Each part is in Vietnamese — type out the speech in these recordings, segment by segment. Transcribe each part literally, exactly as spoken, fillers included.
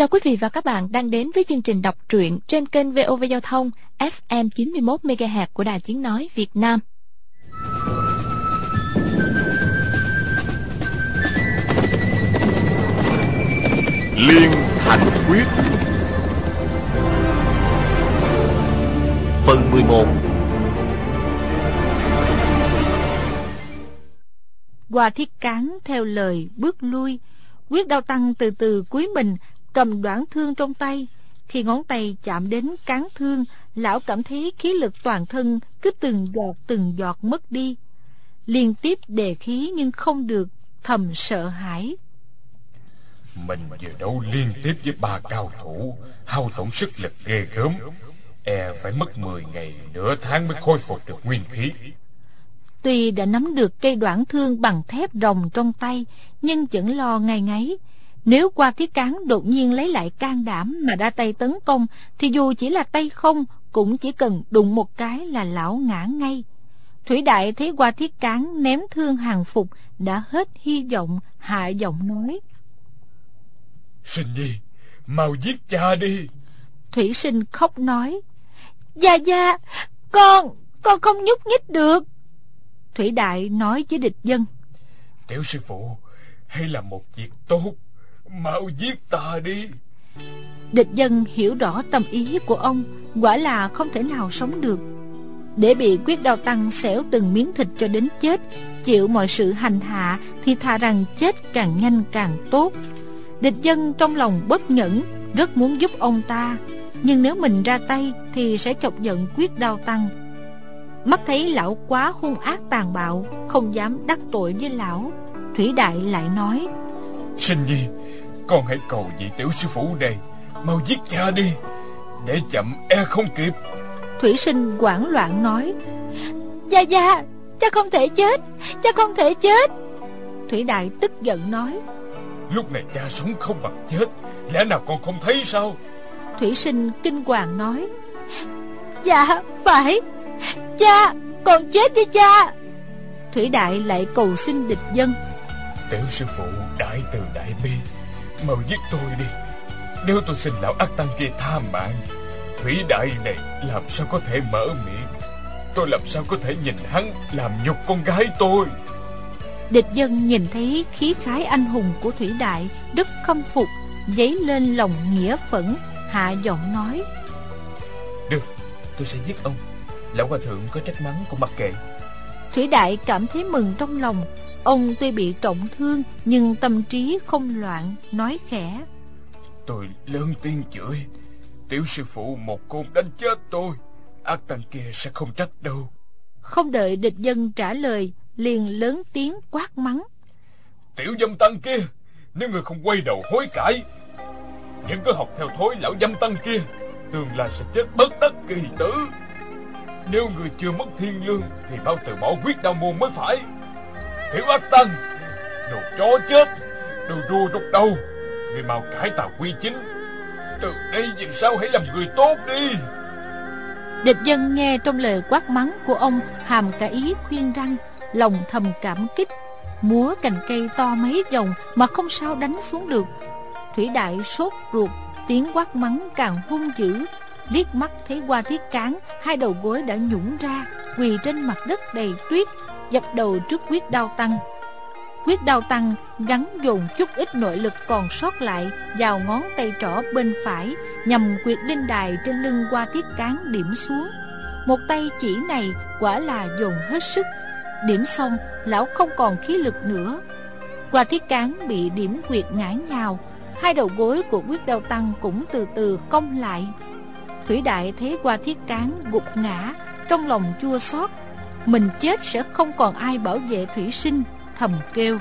Chào quý vị và các bạn đang đến với chương trình đọc truyện trên kênh vê o vê Giao thông ép em chín mươi mốt mê ga héc của Đài Tiếng nói Việt Nam. Liên Thành Quyết phần mười một. Hoa Thiết Cán theo lời bước lui. Quyết Đao Tăng từ từ cúi mình, cầm đoạn thương trong tay. Khi ngón tay chạm đến cán thương, lão cảm thấy khí lực toàn thân cứ từng giọt từng giọt mất đi. Liên tiếp đề khí nhưng không được, thầm sợ hãi. Mình vừa đấu liên tiếp với ba cao thủ, hao tổn sức lực ghê gớm, e phải mất mười ngày nửa tháng mới khôi phục được nguyên khí. Tuy đã nắm được cây đoạn thương bằng thép rồng trong tay, nhưng vẫn lo ngay ngáy. Nếu Hoa Thiết Cán đột nhiên lấy lại can đảm mà ra tay tấn công, thì dù chỉ là tay không, cũng chỉ cần đụng một cái là lão ngã ngay. Thủy Đại thấy Hoa Thiết Cán ném thương hàng phục, đã hết hy vọng, hạ giọng nói: Sinh nhi, mau giết cha đi. Thủy Sinh khóc nói: Gia Gia, con, con không nhúc nhích được. Thủy Đại nói với địch dân: Tiểu sư phụ, hay là một việc tốt, mau giết ta đi. Địch dân hiểu rõ tâm ý của ông, quả là không thể nào sống được. Để bị Quyết Đao Tăng xẻo từng miếng thịt cho đến chết, chịu mọi sự hành hạ, thì thà rằng chết càng nhanh càng tốt. Địch dân trong lòng bất nhẫn, rất muốn giúp ông ta, nhưng nếu mình ra tay thì sẽ chọc giận Quyết Đao Tăng. Mắt thấy lão quá hung ác tàn bạo, không dám đắc tội với lão, Thủy Đại lại nói: Sinh nhi, con hãy cầu vị tiểu sư phụ đây, mau giết cha đi, để chậm e không kịp. Thủy Sinh hoảng loạn nói: Gia Gia, cha không thể chết, cha không thể chết. Thủy Đại tức giận nói: Lúc này cha sống không bằng chết, lẽ nào con không thấy sao? Thủy Sinh kinh hoàng nói: Dạ phải, cha, con chết đi cha. Thủy Đại lại cầu xin địch dân: Tiểu sư phụ đại từ đại bi, mau giết tôi đi. Nếu tôi xin lão ác tăng kia tha mạng, Thủy Đại này làm sao có thể mở miệng? Tôi làm sao có thể nhìn hắn làm nhục con gái tôi? Địch dân nhìn thấy khí khái anh hùng của Thủy Đại, rất khâm phục, dấy lên lòng nghĩa phẫn, hạ giọng nói: Được, tôi sẽ giết ông. Lão hòa thượng có trách mắng cũng mặc kệ. Thủy Đại cảm thấy mừng trong lòng. Ông tuy bị trọng thương, nhưng tâm trí không loạn, nói khẽ: Tôi lớn tiếng chửi, tiểu sư phụ một côn đánh chết tôi, ác tăng kia sẽ không trách đâu. Không đợi địch dân trả lời, liền lớn tiếng quát mắng: Tiểu dâm tăng kia, nếu người không quay đầu hối cải, vẫn cứ học theo thói lão dâm tăng kia, tương lai sẽ chết bất đắc kỳ tử. Nếu người chưa mất thiên lương thì mau từ bỏ Quyết Đao môn mới phải. Tiểu ác tăng, đồ chó chết, đồ rùa rụt đầu, người mau cải tạo quy chính. Từ đây về sau hãy làm người tốt đi. Địch dân nghe trong lời quát mắng của ông hàm cả ý khuyên răn, lòng thầm cảm kích, múa cành cây to mấy vòng mà không sao đánh xuống được. Thủy Đại sốt ruột, tiếng quát mắng càng hung dữ, liếc mắt thấy Hoa Thiết Cán hai đầu gối đã nhũn ra, quỳ trên mặt đất đầy tuyết, dập đầu trước Quyết Đao Tăng. Quyết Đao Tăng gắng dồn chút ít nội lực còn sót lại vào ngón tay trỏ bên phải, nhằm quyệt đinh đài trên lưng Hoa Thiết Cán điểm xuống. Một tay chỉ này quả là dồn hết sức. Điểm xong, lão không còn khí lực nữa. Hoa Thiết Cán bị điểm quyệt ngã nhào, hai đầu gối của Quyết Đao Tăng cũng từ từ cong lại. Thủy Đại thấy Hoa Thiết Cán gục ngã, trong lòng chua xót, mình chết sẽ không còn ai bảo vệ Thủy Sinh, thầm kêu: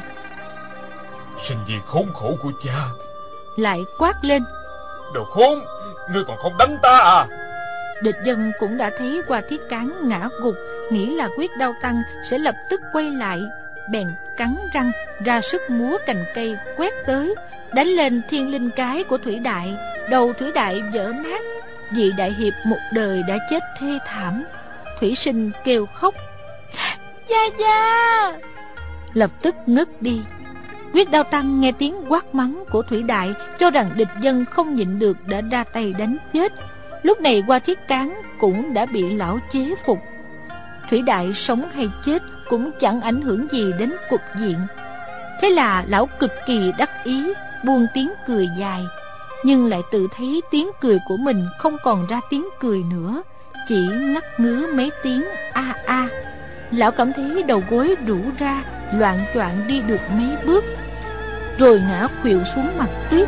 Sinh nhi khốn khổ của cha. Lại quát lên: Đồ khốn, ngươi còn không đánh ta à? Địch dân cũng đã thấy Hoa Thiết Cán ngã gục, nghĩ là Quyết Đao Tăng sẽ lập tức quay lại, bèn cắn răng ra sức múa cành cây quét tới, đánh lên thiên linh cái của Thủy Đại. Đầu Thủy Đại vỡ nát, vị đại hiệp một đời đã chết thê thảm. Thủy Sinh kêu khóc: Gia Gia! Lập tức ngất đi. Quyết Đao Tăng nghe tiếng quát mắng của Thủy Đại, cho rằng địch dân không nhịn được đã ra tay đánh chết. Lúc này Hoa Thiết Cán cũng đã bị lão chế phục. Thủy Đại sống hay chết cũng chẳng ảnh hưởng gì đến cục diện. Thế là lão cực kỳ đắc ý, buông tiếng cười dài, nhưng lại tự thấy tiếng cười của mình không còn ra tiếng cười nữa, chỉ ngắt ngứ mấy tiếng a a. Lão cảm thấy đầu gối rũ ra, loạng choạng đi được mấy bước, rồi ngã khuỵu xuống mặt tuyết.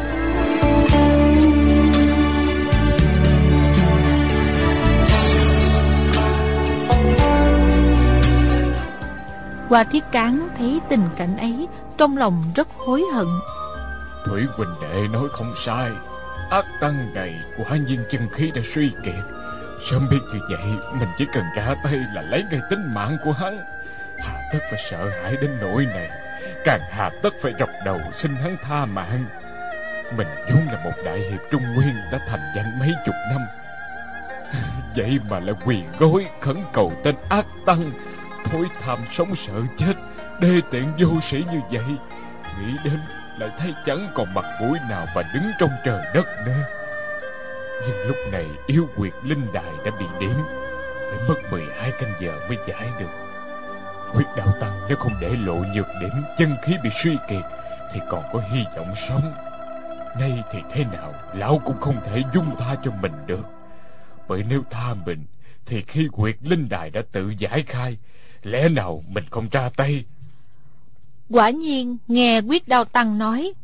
Hoa Thiết Cán thấy tình cảnh ấy, trong lòng rất hối hận. Thủy huynh đệ nói không sai, ác tăng này quả nhiên chân khí đã suy kiệt. Sớm biết như vậy, mình chỉ cần ra tay là lấy ngay tính mạng của hắn. Hà tất phải sợ hãi đến nỗi này, càng hà tất phải rọc đầu xin hắn tha mạng. Mình vốn là một đại hiệp Trung Nguyên đã thành danh mấy chục năm, vậy mà lại quỳ gối khẩn cầu tên ác tăng thối tham sống sợ chết, đê tiện vô sĩ như vậy. Nghĩ đến lại thấy chẳng còn mặt mũi nào mà đứng trong trời đất nữa. Nhưng lúc này yêu quyệt linh đài đã bị điểm, phải mất mười hai canh giờ mới giải được. Quyết Đạo Tăng nếu không để lộ nhược điểm chân khí bị suy kiệt thì còn có hy vọng sống. Nay thì thế nào lão cũng không thể dung tha cho mình được, bởi nếu tha mình thì khi quyệt linh đài đã tự giải khai, lẽ nào mình không ra tay? Quả nhiên nghe Quyết Đao Tăng nói: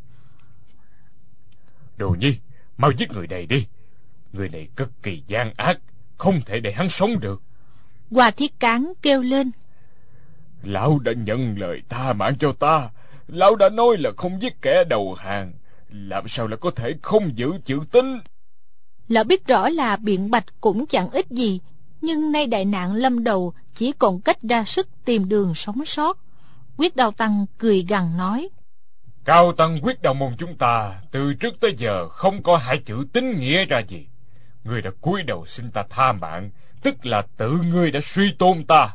Đồ Nhi, mau giết người này đi. Người này cực kỳ gian ác, không thể để hắn sống được. Hoa Thiết Cán kêu lên: Lão đã nhận lời tha mạng cho ta. Lão đã nói là không giết kẻ đầu hàng, làm sao lại có thể không giữ chữ tín? Lão biết rõ là biện bạch cũng chẳng ích gì, nhưng nay đại nạn lâm đầu, chỉ còn cách ra sức tìm đường sống sót. Quyết Đao Tăng cười gằn nói: Cao tăng Quyết Đao môn chúng ta từ trước tới giờ không có hai chữ tín nghĩa ra gì. Ngươi đã cúi đầu xin ta tha mạng, tức là tự ngươi đã suy tôn ta.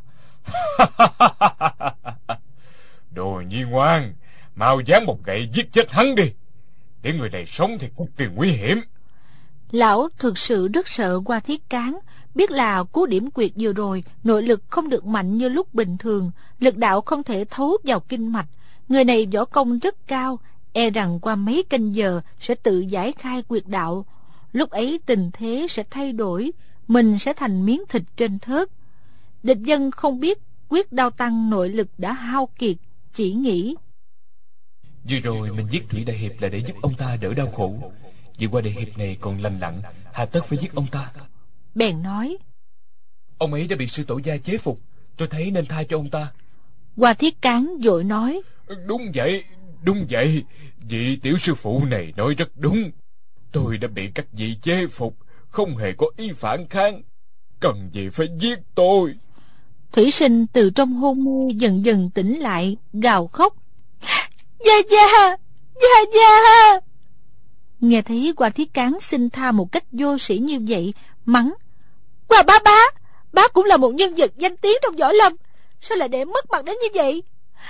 Đồ Nhi ngoan, mau giáng một gậy giết chết hắn đi. Để người này sống thì cực kỳ nguy hiểm. Lão thực sự rất sợ Hoa Thiết Cán, biết là cú điểm quyệt vừa rồi nội lực không được mạnh như lúc bình thường, lực đạo không thể thấu vào kinh mạch. Người này võ công rất cao, e rằng qua mấy canh giờ sẽ tự giải khai quyệt đạo. Lúc ấy tình thế sẽ thay đổi, mình sẽ thành miếng thịt trên thớt. Địch dân không biết Quyết Đao Tăng nội lực đã hao kiệt, chỉ nghĩ: Vừa rồi mình giết Thủy Đại Hiệp là để giúp ông ta đỡ đau khổ, vì Hoa Đại Hiệp này còn lành lặn, hà tất phải giết ông ta. Bèn nói: Ông ấy đã bị sư tổ gia chế phục, tôi thấy nên tha cho ông ta. Hoa Thiết Cán vội nói: Đúng vậy, đúng vậy, vị tiểu sư phụ này nói rất đúng. Tôi đã bị các vị chế phục, không hề có ý phản kháng, cần gì phải giết tôi. Thủy Sinh từ trong hôn mê dần dần tỉnh lại, gào khóc: Gia Gia, Gia Gia. Nghe thấy Hoa Thiết Cán xin tha một cách vô sĩ như vậy, mắng: Hoa bá bá, bá cũng là một nhân vật danh tiếng trong võ lâm, sao lại để mất mặt đến như vậy?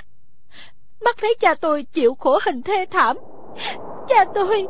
Mắt thấy cha tôi chịu khổ hình thê thảm, cha tôi,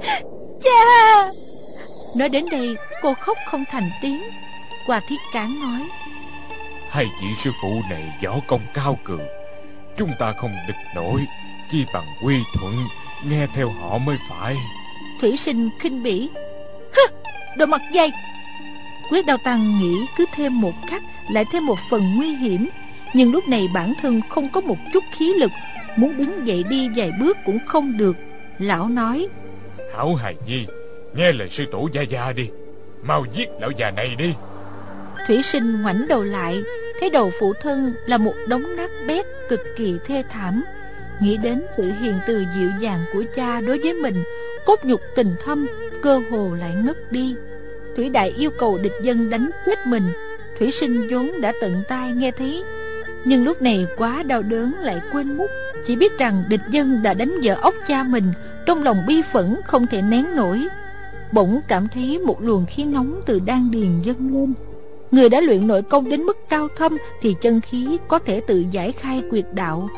cha. Nói đến đây cô khóc không thành tiếng. Hoa Thiết Cán nói: Hai vị sư phụ này võ công cao cường, chúng ta không địch nổi, chi bằng quy thuận, nghe theo họ mới phải. Thủy Sinh khinh bỉ: Hứ, đồ mặt dày. Quyết Đao Tăng nghĩ cứ thêm một khắc lại thêm một phần nguy hiểm, nhưng lúc này bản thân không có một chút khí lực, muốn đứng dậy đi vài bước cũng không được. Lão nói: Hảo hài nhi, nghe lời sư tổ gia gia đi, mau giết lão già này đi. Thủy Sinh ngoảnh đầu lại, thấy đầu phụ thân là một đống nát bét cực kỳ thê thảm. Nghĩ đến sự hiền từ dịu dàng của cha đối với mình, cốt nhục tình thâm, cơ hồ lại ngất đi. Thủy Đại yêu cầu địch dân đánh chết mình. Thủy Sinh vốn đã tận tai nghe thấy, nhưng lúc này quá đau đớn lại quên mất, chỉ biết rằng địch dân đã đánh vợ ốc cha mình. Trong lòng bi phẫn không thể nén nổi, bỗng cảm thấy một luồng khí nóng từ đan điền dâng lên. Người đã luyện nội công đến mức cao thâm thì chân khí có thể tự giải khai quyệt đạo.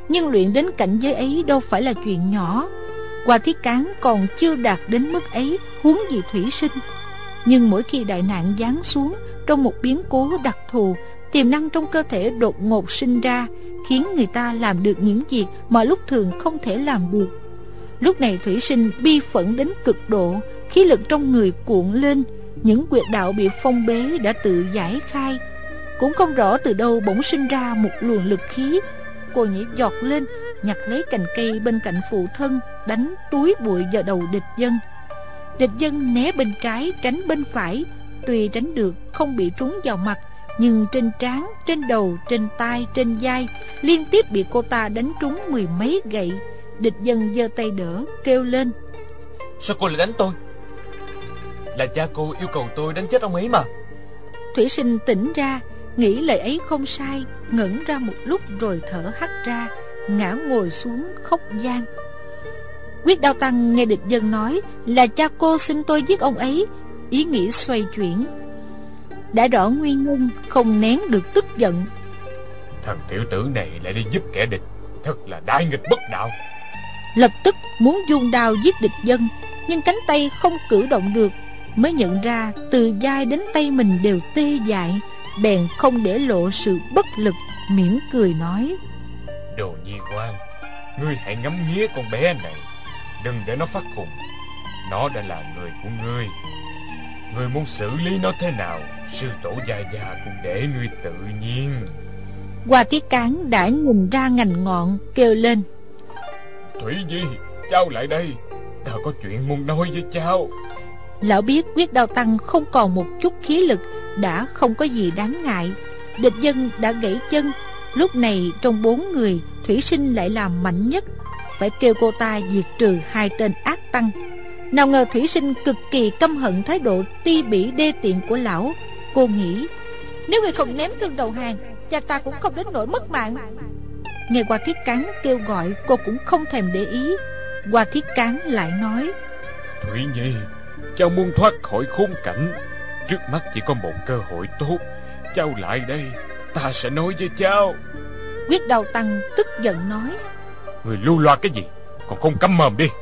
Nhưng luyện đến cảnh giới ấy đâu phải là chuyện nhỏ. Hoa Thiết Cán còn chưa đạt đến mức ấy, huống gì Thủy Sinh. Nhưng mỗi khi đại nạn giáng xuống, trong một biến cố đặc thù, tiềm năng trong cơ thể đột ngột sinh ra, khiến người ta làm được những việc mà lúc thường không thể làm được. Lúc này Thủy Sinh bi phẫn đến cực độ, khí lực trong người cuộn lên, những huyệt đạo bị phong bế đã tự giải khai. Cũng không rõ từ đâu bỗng sinh ra một luồng lực khí. Cô nhảy giọt lên, nhặt lấy cành cây bên cạnh phụ thân, đánh túi bụi vào đầu địch dân. Địch dân né bên trái, tránh bên phải. Tuy tránh được, không bị trúng vào mặt, nhưng trên trán, trên đầu, trên tai, trên vai liên tiếp bị cô ta đánh trúng mười mấy gậy. Địch dân giơ tay đỡ, kêu lên: Sao cô lại đánh tôi? Là cha cô yêu cầu tôi đánh chết ông ấy mà. Thủy Sinh tỉnh ra, nghĩ lời ấy không sai, ngẩn ra một lúc rồi thở hắt ra, ngã ngồi xuống khóc van. Quyết Đao Tăng nghe địch dân nói là cha cô xin tôi giết ông ấy, ý nghĩ xoay chuyển. Đã rõ nguyên nhân, không nén được tức giận. Thằng tiểu tử này lại đi giúp kẻ địch, thật là đại nghịch bất đạo. Lập tức muốn dung đao giết địch dân, nhưng cánh tay không cử động được. Mới nhận ra từ vai đến tay mình đều tê dại, bèn không để lộ sự bất lực, mỉm cười nói: Đồ Nhi ngoan, ngươi hãy ngắm nghía con bé này, đừng để nó phát khùng. Nó đã là người của ngươi. Ngươi muốn xử lý nó thế nào, sư tổ gia gia cũng để ngươi tự nhiên. Hoa Thiết Cán đã nhìn ra ngành ngọn, kêu lên: Thủy Nhi, cháu lại đây, ta có chuyện muốn nói với cháu. Lão biết Quyết Đao Tăng không còn một chút khí lực, đã không có gì đáng ngại. Địch dân đã gãy chân. Lúc này trong bốn người, Thủy Sinh lại làm mạnh nhất, phải kêu cô ta diệt trừ hai tên ác tăng. Nào ngờ Thủy Sinh cực kỳ căm hận thái độ ti bỉ đê tiện của lão. Cô nghĩ, nếu người không ném thương đầu hàng, cha ta cũng không đến nỗi mất mạng. Nghe Hoa Thiết Cán kêu gọi, cô cũng không thèm để ý. Hoa Thiết Cán lại nói: Thủy Nhi, cháu muốn thoát khỏi khốn cảnh, trước mắt chỉ có một cơ hội tốt. Cháu lại đây, ta sẽ nói với cháu. Quyết Đao Tăng tức giận nói: Người lưu loa cái gì, còn không câm mồm đi,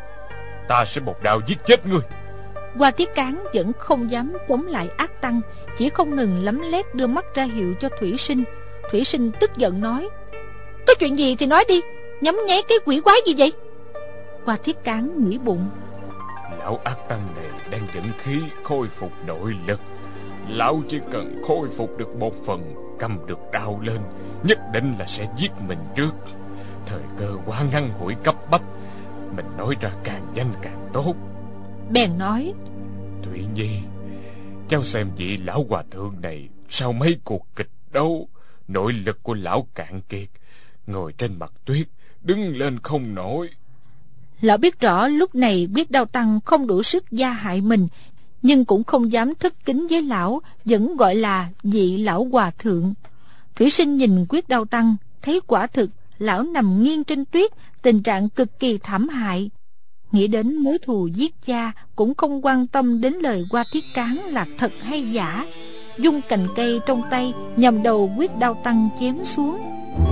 ta sẽ một đao giết chết ngươi. Hoa Thiết Cán vẫn không dám chống lại ác tăng, chỉ không ngừng lấm lét đưa mắt ra hiệu cho Thủy Sinh. Thủy Sinh tức giận nói: Có chuyện gì thì nói đi, nhắm nháy cái quỷ quái gì vậy? Hoa Thiết Cán nghĩ bụng: Lão ác tăng này đang dẫn khí khôi phục nội lực. Lão chỉ cần khôi phục được một phần, cầm được đao lên, nhất định là sẽ giết mình trước. Thời cơ quá ngắn ngủi cấp bách, mình nói ra càng nhanh càng tốt. Bèn nói: Thủy Nhi, cháu xem vị lão hòa thượng này sau mấy cuộc kịch đấu, nội lực của lão cạn kiệt, ngồi trên mặt tuyết, đứng lên không nổi. Lão biết rõ lúc này Quyết Đao Tăng không đủ sức gia hại mình, nhưng cũng không dám thất kính với lão, vẫn gọi là vị lão hòa thượng. Thủy Sinh nhìn Quyết Đao Tăng, thấy quả thực lão nằm nghiêng trên tuyết, tình trạng cực kỳ thảm hại. Nghĩ đến mối thù giết cha, cũng không quan tâm đến lời Hoa Thiết Cán là thật hay giả, dung cành cây trong tay nhằm đầu Quyết Đao Tăng chém xuống.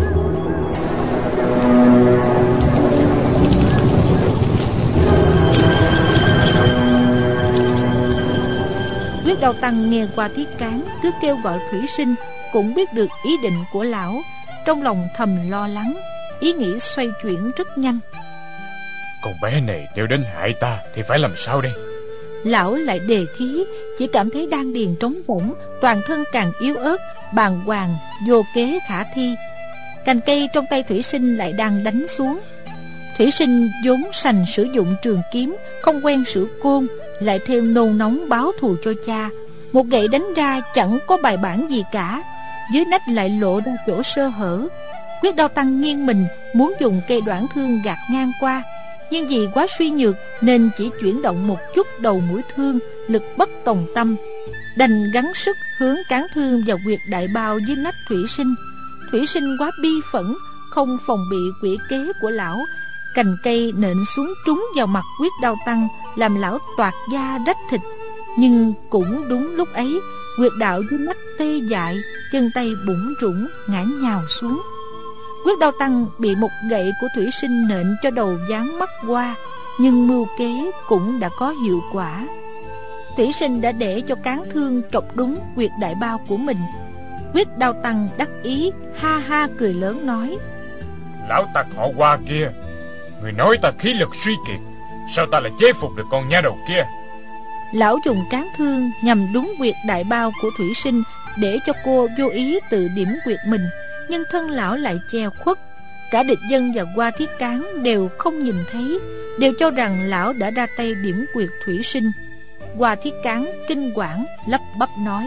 Quyết Đao Tăng nghe Hoa Thiết Cán cứ kêu gọi Thủy Sinh, cũng biết được ý định của lão, trong lòng thầm lo lắng, ý nghĩ xoay chuyển rất nhanh. Con bé này nếu đến hại ta thì phải làm sao đây? Lão lại đề khí, chỉ cảm thấy đan điền trống rỗng, toàn thân càng yếu ớt, bàng hoàng, vô kế khả thi. Cành cây trong tay Thủy Sinh lại đang đánh xuống. Thủy Sinh vốn sành sử dụng trường kiếm, không quen sử côn, lại thêm nôn nóng báo thù cho cha, một gậy đánh ra chẳng có bài bản gì cả, dưới nách lại lộ ra chỗ sơ hở. Quyết Đao Tăng nghiêng mình muốn dùng cây đoạn thương gạt ngang qua, nhưng vì quá suy nhược nên chỉ chuyển động một chút đầu mũi thương, lực bất tòng tâm, đành gắng sức hướng cán thương vào huyệt đại bao dưới nách Thủy Sinh. Thủy Sinh quá bi phẫn, không phòng bị quỷ kế của lão, cành cây nện xuống trúng vào mặt Quyết Đao Tăng, làm lão toạc da rách thịt. Nhưng cũng đúng lúc ấy, huyệt đạo dưới nách tê dại, chân tay bủn rủn ngã nhào xuống. Quyết Đao Tăng bị một gậy của thủy sinh nện cho đầu giáng mắt qua, nhưng mưu kế cũng đã có hiệu quả. Thủy sinh đã để cho cán thương chọc đúng huyệt đại bao của mình. Quyết Đao Tăng đắc ý ha ha cười lớn nói: Lão tặc họ Hoa kia, người nói ta khí lực suy kiệt, sao ta lại chế phục được con nha đầu kia? Lão dùng cán thương nhằm đúng huyệt đại bao của thủy sinh, để cho cô vô ý tự điểm huyệt mình, nhưng thân lão lại che khuất. Cả địch dân và Hoa Thiết Cán đều không nhìn thấy, đều cho rằng lão đã ra tay điểm huyệt thủy sinh. Hoa Thiết Cán kinh quản lắp bắp nói: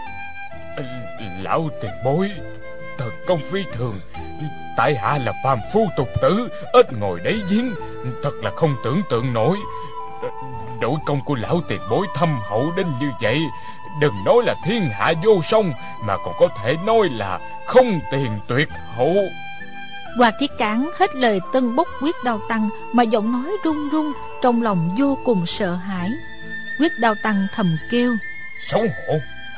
Lão tiền bối, thật công phi thường. Tại hạ là phàm phu tục tử, ít ngồi đáy giếng, thật là không tưởng tượng nổi. Đội công của lão tiền bối thâm hậu đến như vậy, đừng nói là thiên hạ vô song, mà còn có thể nói là không tiền tuyệt hậu. Hoa Thiết Cán hết lời tân bốc Quyết Đao Tăng, mà giọng nói run run, trong lòng vô cùng sợ hãi. Quyết Đao Tăng thầm kêu: Xấu hổ.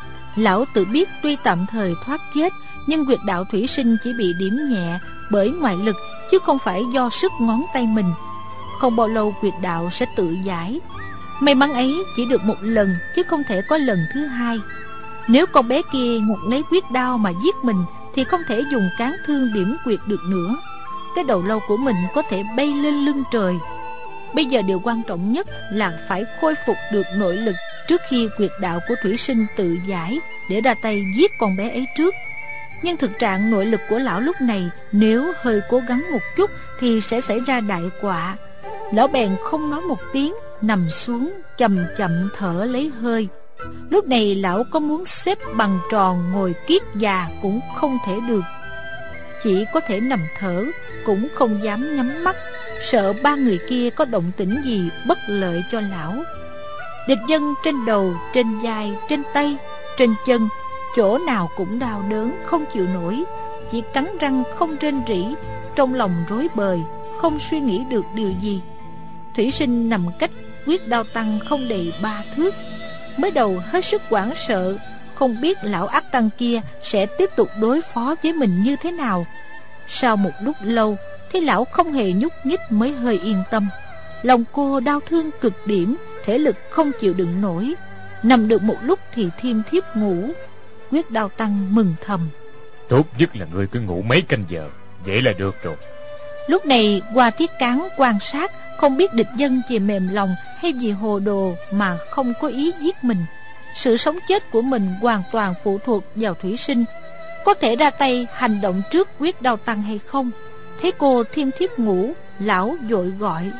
Lão tự biết tuy tạm thời thoát chết, nhưng huyệt đạo thủy sinh chỉ bị điểm nhẹ bởi ngoại lực, chứ không phải do sức ngón tay mình. Không bao lâu huyệt đạo sẽ tự giải. May mắn ấy chỉ được một lần, chứ không thể có lần thứ hai. Nếu con bé kia ngục lấy quyết đao mà giết mình, thì không thể dùng cán thương điểm huyệt được nữa. Cái đầu lâu của mình có thể bay lên lưng trời. Bây giờ điều quan trọng nhất là phải khôi phục được nội lực trước khi huyệt đạo của thủy sinh tự giải, để ra tay giết con bé ấy trước. Nhưng thực trạng nội lực của lão lúc này, nếu hơi cố gắng một chút thì sẽ xảy ra đại họa. Lão bèn không nói một tiếng, nằm xuống chậm chậm thở lấy hơi. Lúc này lão có muốn xếp bằng tròn ngồi kiết già cũng không thể được, chỉ có thể nằm thở, cũng không dám nhắm mắt, sợ ba người kia có động tĩnh gì bất lợi cho lão. Địch dân trên đầu, trên vai, trên tay, trên chân, chỗ nào cũng đau đớn không chịu nổi, chỉ cắn răng không rên rỉ, trong lòng rối bời, không suy nghĩ được điều gì. Thủy sinh nằm cách Quyết Đao Tăng không đầy ba thước. Mới đầu hết sức hoảng sợ, không biết lão ác tăng kia sẽ tiếp tục đối phó với mình như thế nào. Sau một lúc lâu, thấy lão không hề nhúc nhích mới hơi yên tâm. Lòng cô đau thương cực điểm, thể lực không chịu đựng nổi. Nằm được một lúc thì thiêm thiếp ngủ. Quyết Đao Tăng mừng thầm: Tốt nhất là ngươi cứ ngủ mấy canh giờ, vậy là được rồi. Lúc này Hoa Thiết Cán quan sát, không biết địch dân vì mềm lòng hay vì hồ đồ mà không có ý giết mình. Sự sống chết của mình hoàn toàn phụ thuộc vào thủy sinh, có thể ra tay hành động trước Quyết Đao Tăng hay không. Thấy cô thiêm thiếp ngủ, lão vội gọi: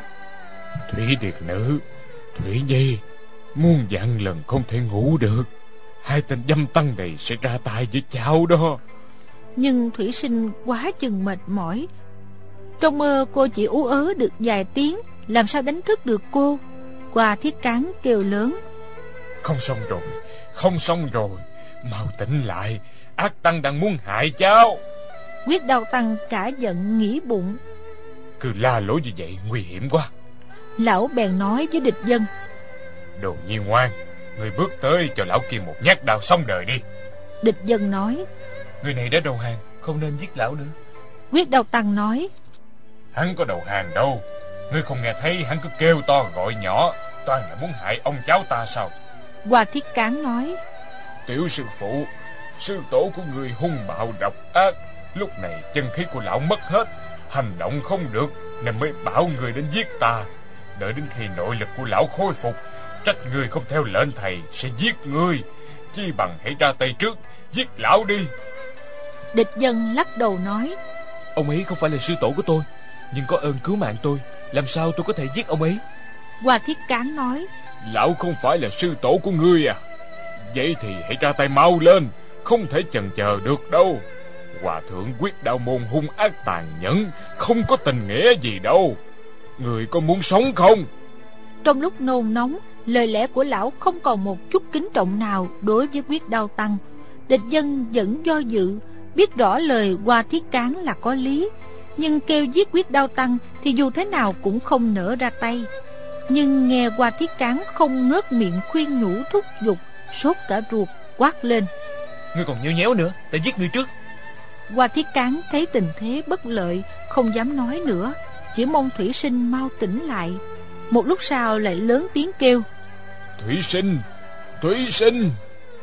Thủy Điệt nữ, Thủy Nhi, muôn vạn lần không thể ngủ được. Hai tên dâm tăng này sẽ ra tay với cháu đó. Nhưng thủy sinh quá chừng mệt mỏi. Trong mơ cô chỉ ú ớ được vài tiếng, làm sao đánh thức được cô. Hoa Thiết Cán kêu lớn: Không xong rồi, không xong rồi, mau tỉnh lại, ác tăng đang muốn hại cháu. Quyết Đao Tăng cả giận nghĩ bụng: Cứ la lối như vậy nguy hiểm quá. Lão bèn nói với địch dân: Đồ nhi ngoan, người bước tới cho lão kia một nhát đao xong đời đi. Địch dân nói: Người này đã đầu hàng, không nên giết lão nữa. Quyết Đao Tăng nói: Hắn có đầu hàng đâu, ngươi không nghe thấy hắn cứ kêu to gọi nhỏ, toàn là muốn hại ông cháu ta sao? Hoa Thiết Cán nói: Tiểu sư phụ, sư tổ của người hung bạo độc ác, lúc này chân khí của lão mất hết, hành động không được, nên mới bảo người đến giết ta. Đợi đến khi nội lực của lão khôi phục, trách người không theo lệnh thầy sẽ giết ngươi. Chi bằng hãy ra tay trước, giết lão đi. Địch dân lắc đầu nói: Ông ấy không phải là sư tổ của tôi, nhưng có ơn cứu mạng tôi, làm sao tôi có thể giết ông ấy? Hoa Thiết Cán nói: Lão không phải là sư tổ của ngươi à? Vậy thì hãy ra tay mau lên, không thể chần chờ được đâu. Hòa thượng Quyết Đạo môn hung ác tàn nhẫn, không có tình nghĩa gì đâu. Người có muốn sống không? Trong lúc nôn nóng, lời lẽ của lão không còn một chút kính trọng nào đối với Quyết Đao Tăng. Địch dân vẫn do dự, biết rõ lời Hoa Thiết Cán là có lý, nhưng kêu giết Quyết Đao Tăng thì dù thế nào cũng không nỡ ra tay. Nhưng nghe Hoa Thiết Cán không ngớt miệng khuyên nhủ thúc giục, sốt cả ruột quát lên: Ngươi còn nhéo nhéo nữa, ta giết ngươi trước. Hoa Thiết Cán thấy tình thế bất lợi, không dám nói nữa, chỉ mong Thủy Sinh mau tỉnh lại. Một lúc sau lại lớn tiếng kêu: Thủy Sinh, Thủy Sinh,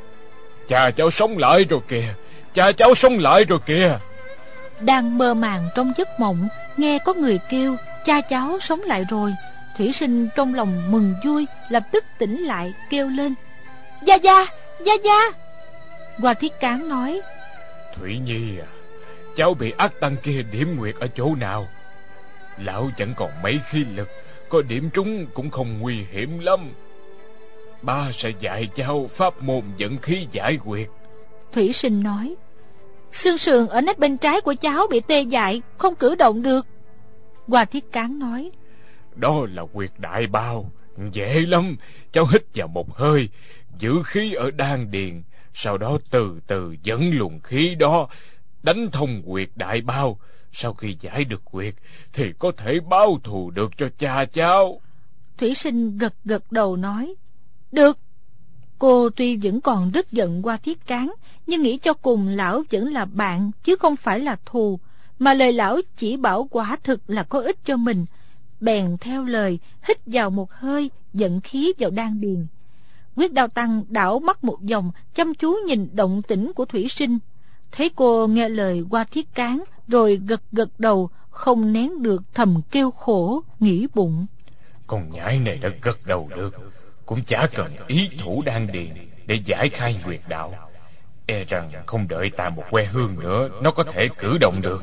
cha cháu sống lại rồi kìa, cha cháu sống lại rồi kìa. Đang mơ màng trong giấc mộng, nghe có người kêu cha cháu sống lại rồi. Thủy Sinh trong lòng mừng vui, lập tức tỉnh lại kêu lên: Gia Gia, Gia Gia. Hoa Thiết Cán nói: Thủy Nhi à, cháu bị ác tăng kia điểm nguyệt ở chỗ nào? Lão chẳng còn mấy khí lực, có điểm trúng cũng không nguy hiểm lắm. Ba sẽ dạy cháu pháp môn dẫn khí giải quyệt. Thủy Sinh nói: Xương sườn ở nách bên trái của cháu bị tê dại, không cử động được. Hoa Thiết Cán nói: Đó là quyệt đại bao, dễ lắm. Cháu hít vào một hơi, giữ khí ở đan điền, sau đó từ từ dẫn luồng khí đó đánh thông quyệt đại bao. Sau khi giải được quyệt thì có thể báo thù được cho cha cháu. Thủy Sinh gật gật đầu nói: Được. Cô tuy vẫn còn rất giận Hoa Thiết Cán, nhưng nghĩ cho cùng lão vẫn là bạn chứ không phải là thù, mà lời lão chỉ bảo quả thực là có ích cho mình. Bèn theo lời hít vào một hơi, dẫn khí vào đan điền. Quyết Đao Tăng đảo mắt một vòng, chăm chú nhìn động tĩnh của Thủy Sinh. Thấy cô nghe lời Hoa Thiết Cán, rồi gật gật đầu, không nén được thầm kêu khổ, nghĩ bụng: Con nhãi này đã gật đầu được, cũng chả cần ý thủ đan điền để giải khai huyệt đạo. E rằng không đợi ta một que hương nữa, nó có thể cử động được.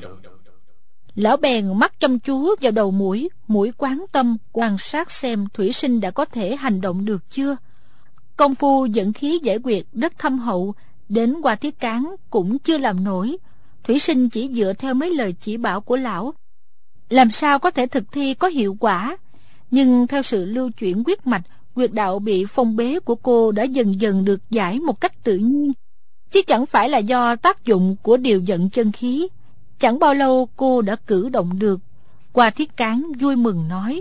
Lão bèn mắt chăm chú vào đầu mũi, mũi quán tâm quan sát xem Thủy Sinh đã có thể hành động được chưa. Công phu dẫn khí giải quyệt rất thâm hậu, đến Hoa Thiết Cán cũng chưa làm nổi. Thủy Sinh chỉ dựa theo mấy lời chỉ bảo của lão, làm sao có thể thực thi có hiệu quả. Nhưng theo sự lưu chuyển huyết mạch, huyệt đạo bị phong bế của cô đã dần dần được giải một cách tự nhiên, chứ chẳng phải là do tác dụng của điều dẫn chân khí. Chẳng bao lâu cô đã cử động được. Hoa Thiết Cán vui mừng nói: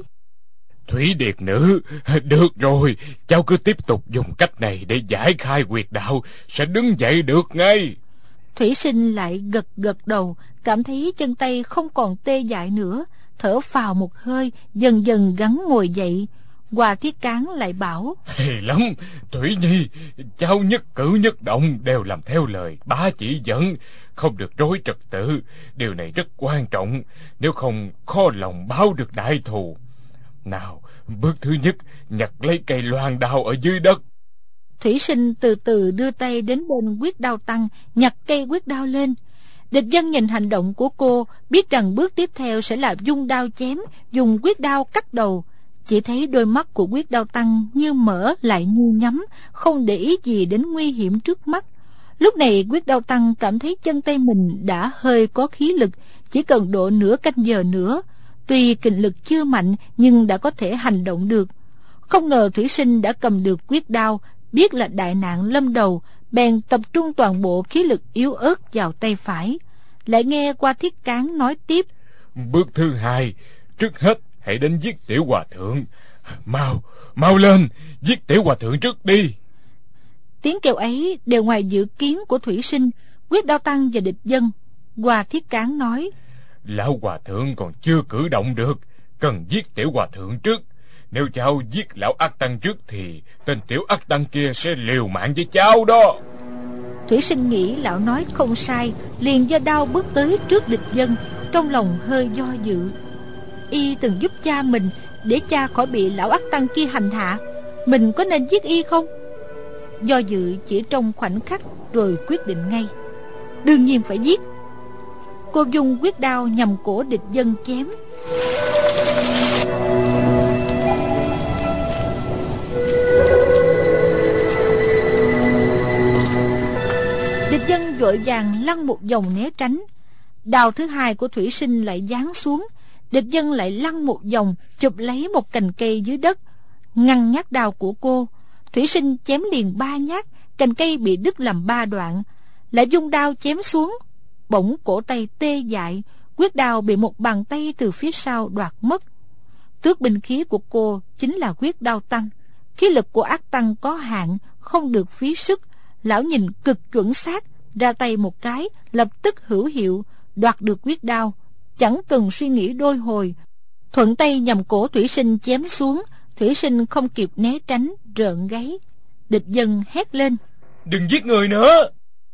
Thủy Điệt nữ, được rồi, cháu cứ tiếp tục dùng cách này để giải khai huyệt đạo, sẽ đứng dậy được ngay. Thủy Sinh lại gật gật đầu, cảm thấy chân tay không còn tê dại nữa, thở phào một hơi, dần dần gắng ngồi dậy. Hoa Thiết Cán lại bảo: Hay lắm, Thủy Nhi, cháu nhất cử nhất động đều làm theo lời bá chỉ dẫn, không được rối trật tự. Điều này rất quan trọng, nếu không khó lòng báo được đại thù. Nào, bước thứ nhất, nhặt lấy cây loan đao ở dưới đất. Thủy Sinh từ từ đưa tay đến bên Quyết Đao Tăng, nhặt cây quyết đao lên. Địch Dân nhìn hành động của cô, biết rằng bước tiếp theo sẽ là dung đao chém, dùng quyết đao cắt đầu. Chỉ thấy đôi mắt của Quyết Đao Tăng như mở lại như nhắm, không để ý gì đến nguy hiểm trước mắt. Lúc này Quyết Đao Tăng cảm thấy chân tay mình đã hơi có khí lực, chỉ cần độ nửa canh giờ nữa. Tuy kình lực chưa mạnh nhưng đã có thể hành động được. Không ngờ Thủy Sinh đã cầm được quyết đao, biết là đại nạn lâm đầu, bèn tập trung toàn bộ khí lực yếu ớt vào tay phải. Lại nghe Hoa Thiết Cán nói tiếp: Bước thứ hai, trước hết hãy đến giết tiểu hòa thượng. Mau, mau lên, giết tiểu hòa thượng trước đi. Tiếng kêu ấy đều ngoài dự kiến của Thủy Sinh, Quyết Đao Tăng và Địch Dân. Hoa Thiết Cán nói: Lão hòa thượng còn chưa cử động được, cần giết tiểu hòa thượng trước. Nếu cháu giết lão ác tăng trước thì tên tiểu ác tăng kia sẽ liều mạng với cháu đó. Thủy Sinh nghĩ lão nói không sai, liền giơ đao bước tới trước Địch Dân, trong lòng hơi do dự. Y từng giúp cha mình, để cha khỏi bị lão ác tăng kia hành hạ, mình có nên giết y không? Do dự chỉ trong khoảnh khắc rồi quyết định ngay: đương nhiên phải giết. Cô dùng quyết đao nhằm cổ Địch Dân chém. Địch Dân vội vàng lăn một vòng né tránh. Đao thứ hai của Thủy Sinh lại giáng xuống. Địch Dân lại lăn một vòng, chụp lấy một cành cây dưới đất, ngăn nhát đao của cô. Thủy Sinh chém liền ba nhát, cành cây bị đứt làm ba đoạn. Lại dung đao chém xuống, bỗng cổ tay tê dại, quyết đao bị một bàn tay từ phía sau đoạt mất. Tước binh khí của cô chính là Quyết Đao Tăng. Khí lực của ác tăng có hạn, không được phí sức. Lão nhìn cực chuẩn xác, ra tay một cái lập tức hữu hiệu, đoạt được huyết đao, chẳng cần suy nghĩ đôi hồi, thuận tay nhằm cổ Thủy Sinh chém xuống. Thủy Sinh không kịp né tránh, rợn gáy. Địch Dân hét lên: Đừng giết người nữa!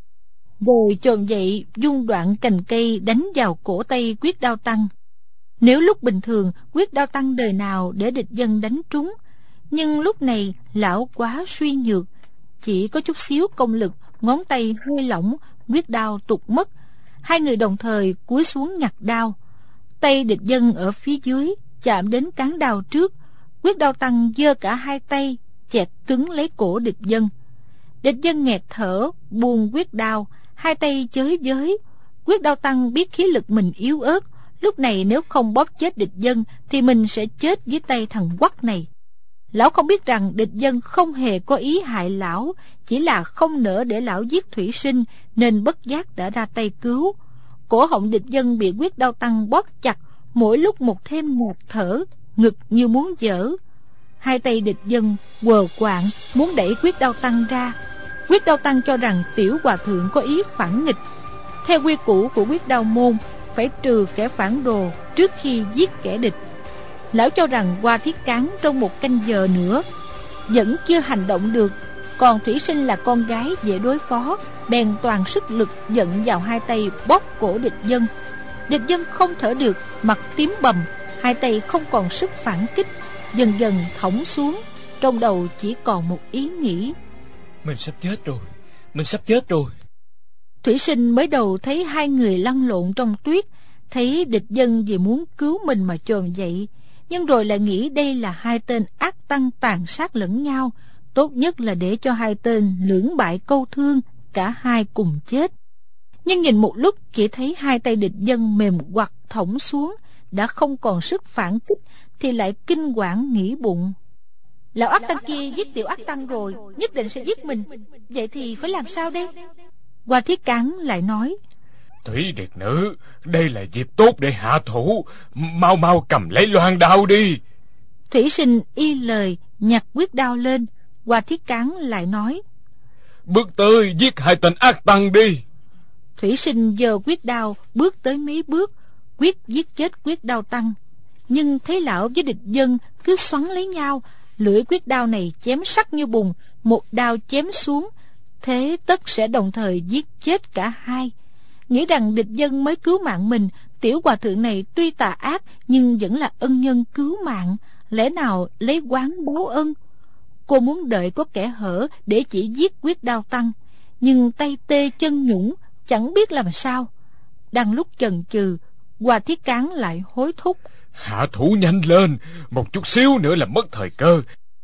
Rồi chồm dậy dung đoạn cành cây đánh vào cổ tay Quyết Đao Tăng. Nếu lúc bình thường Quyết Đao Tăng đời nào để Địch Dân đánh trúng, nhưng lúc này lão quá suy nhược, chỉ có chút xíu công lực, ngón tay hơi lỏng, quyết đao tụt mất. Hai người đồng thời cúi xuống nhặt đao. Tay Địch Dân ở phía dưới chạm đến cán đao trước, Quyết Đao Tăng giơ cả hai tay chẹt cứng lấy cổ Địch Dân. Địch Dân nghẹt thở, buông quyết đao, hai tay chới với. Quyết Đao Tăng biết khí lực mình yếu ớt, lúc này nếu không bóp chết Địch Dân thì mình sẽ chết dưới tay thằng quắc này. Lão không biết rằng Địch Dân không hề có ý hại lão, chỉ là không nỡ để lão giết Thủy Sinh nên bất giác đã ra tay cứu. Cổ họng Địch Dân bị Quyết Đao Tăng bóp chặt, mỗi lúc một thêm ngạt thở, ngực như muốn dở. Hai tay Địch Dân quờ quạng muốn đẩy Quyết Đao Tăng ra. Quyết Đao Tăng cho rằng tiểu hòa thượng có ý phản nghịch. Theo quy củ của Quyết Đao môn, phải trừ kẻ phản đồ trước khi giết kẻ địch. Lão cho rằng Hoa Thiết Cán trong một canh giờ nữa vẫn chưa hành động được, còn Thủy Sinh là con gái dễ đối phó, bèn toàn sức lực giận vào hai tay bóp cổ Địch Dân. Địch Dân không thở được, mặt tím bầm, hai tay không còn sức phản kích, dần dần thõng xuống. Trong đầu chỉ còn một ý nghĩ: Mình sắp chết rồi, mình sắp chết rồi. Thủy Sinh mới đầu thấy hai người lăn lộn trong tuyết, thấy Địch Dân vì muốn cứu mình mà chồm dậy, nhưng rồi lại nghĩ đây là hai tên ác tăng tàn sát lẫn nhau, tốt nhất là để cho hai tên lưỡng bại câu thương, cả hai cùng chết. Nhưng nhìn một lúc chỉ thấy hai tay Địch Dân mềm quặt thõng xuống, đã không còn sức phản kích, thì lại kinh quản nghĩ bụng: lão ác tăng kia giết tiểu ác tăng rồi, nhất định sẽ giết mình, vậy thì phải làm sao đây? Hoa Thiết Cán lại nói: Thủy Điệt Nữ, đây là dịp tốt để hạ thủ, mau mau cầm lấy loan đao đi. Thủy Sinh y lời nhặt quyết đao lên. Hoa Thiết Cán lại nói: Bước tới giết hai tên ác tăng đi. Thủy Sinh giơ quyết đao bước tới mấy bước, quyết giết chết Quyết Đao Tăng. Nhưng thấy lão với Địch Dân cứ xoắn lấy nhau, lưỡi quyết đao này chém sắc như bùn, một đao chém xuống, thế tất sẽ đồng thời giết chết cả hai. Nghĩ rằng Địch Dân mới cứu mạng mình, tiểu hòa thượng này tuy tà ác nhưng vẫn là ân nhân cứu mạng, lẽ nào lấy oán báo ân? Cô muốn đợi có kẻ hở để chỉ giết Quyết Đao Tăng, nhưng tay tê chân nhũn, chẳng biết làm sao. Đang lúc chần chừ, Hoa Thiết Cán lại hối thúc: Hạ thủ nhanh lên, một chút xíu nữa là mất thời cơ.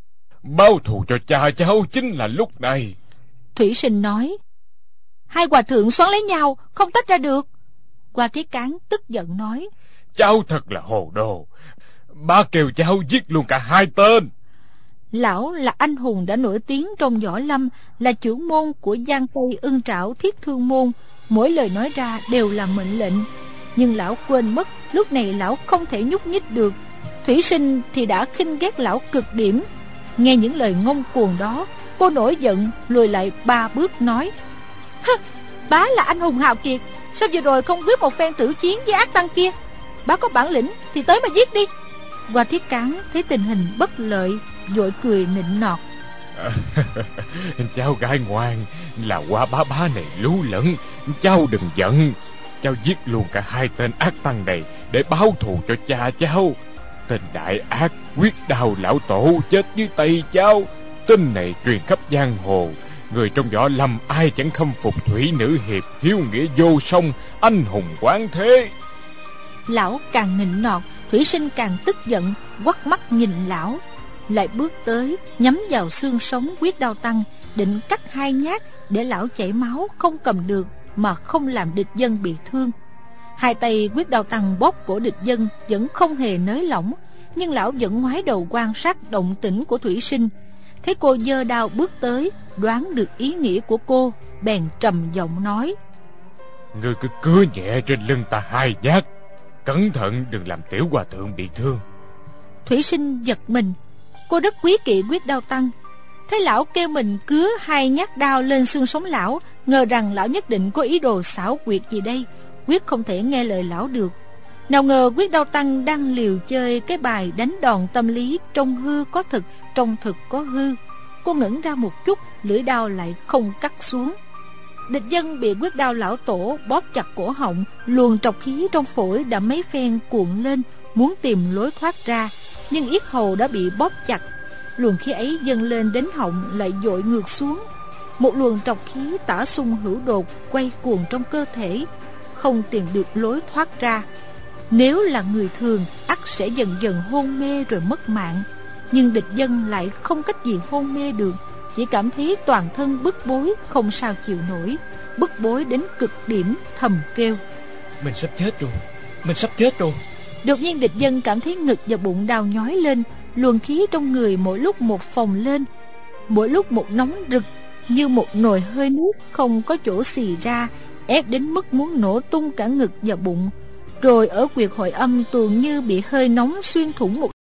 Báo thù cho cha cháu chính là lúc này. Thủy Sinh nói: Hai hòa thượng xoắn lấy nhau, không tách ra được. Hoa Thiết Cán tức giận nói: Cháu thật là hồ đồ, ba kêu cháu giết luôn cả hai tên. Lão là anh hùng đã nổi tiếng trong võ lâm, là trưởng môn của Giang Tây Ưng Trảo Thiết Thương môn, mỗi lời nói ra đều là mệnh lệnh. Nhưng lão quên mất lúc này lão không thể nhúc nhích được. Thủy Sinh thì đã khinh ghét lão cực điểm. Nghe những lời ngông cuồng đó, cô nổi giận lùi lại ba bước nói: Hứ, bá là anh hùng hào kiệt, sao vừa rồi không quyết một phen tử chiến với ác tăng kia? Bá có bản lĩnh thì tới mà giết đi. Hoa Thiết Cán thấy tình hình bất lợi, vội cười nịnh nọt: Cháu gái ngoan, là Hoa bá bá này lú lẫn, cháu đừng giận. Cháu giết luôn cả hai tên ác tăng này để báo thù cho cha cháu. Tên đại ác Quyết Đao lão tổ chết dưới tay cháu, tin này truyền khắp giang hồ. Người trong võ lâm ai chẳng khâm phục Thủy Nữ hiệp, hiếu nghĩa vô song, anh hùng quán thế. Lão càng nịnh nọt, Thủy Sinh càng tức giận, quắt mắt nhìn lão, lại bước tới nhắm vào xương sống Quyết Đao Tăng, định cắt hai nhát để lão chảy máu không cầm được, mà không làm Địch Dân bị thương. Hai tay Quyết Đao Tăng bóp cổ Địch Dân vẫn không hề nới lỏng, nhưng lão vẫn ngoái đầu quan sát động tĩnh của Thủy Sinh. Thấy cô giơ đao bước tới, đoán được ý nghĩa của cô, bèn trầm giọng nói: Ngươi cứ cứa nhẹ trên lưng ta hai nhát, cẩn thận đừng làm tiểu hòa thượng bị thương. Thủy Sinh giật mình, cô rất quý kỵ Quyết Đao Tăng, Thấy lão kêu mình cứa hai nhát đao lên xương sống lão, ngờ rằng lão nhất định có ý đồ xảo quyệt gì đây, quyết không thể nghe lời lão được. Nào ngờ Quyết Đao Tăng đang liều chơi cái bài đánh đòn tâm lý trong hư có thực, trong thực có hư. Cô ngẩn ra một chút, lưỡi đao lại không cắt xuống. Địch Dân bị Quyết Đao lão tổ bóp chặt cổ họng, luồng trọc khí trong phổi đã mấy phen cuộn lên, muốn tìm lối thoát ra, nhưng yết hầu đã bị bóp chặt. Luồng khí ấy dâng lên đến họng lại dội ngược xuống. Một luồng trọc khí tả xung hữu đột quay cuồng trong cơ thể, không tìm được lối thoát ra. Nếu là người thường, ắt sẽ dần dần hôn mê rồi mất mạng. Nhưng Địch Dân lại không cách gì hôn mê được, chỉ cảm thấy toàn thân bức bối, không sao chịu nổi, bức bối đến cực điểm, thầm kêu: Mình sắp chết rồi, mình sắp chết rồi. Đột nhiên Địch Dân cảm thấy ngực và bụng đau nhói lên, luồng khí trong người mỗi lúc một phồng lên, mỗi lúc một nóng rực, như một nồi hơi nước không có chỗ xì ra, ép đến mức muốn nổ tung cả ngực và bụng. Rồi ở huyệt hội âm tuồng như bị hơi nóng xuyên thủng một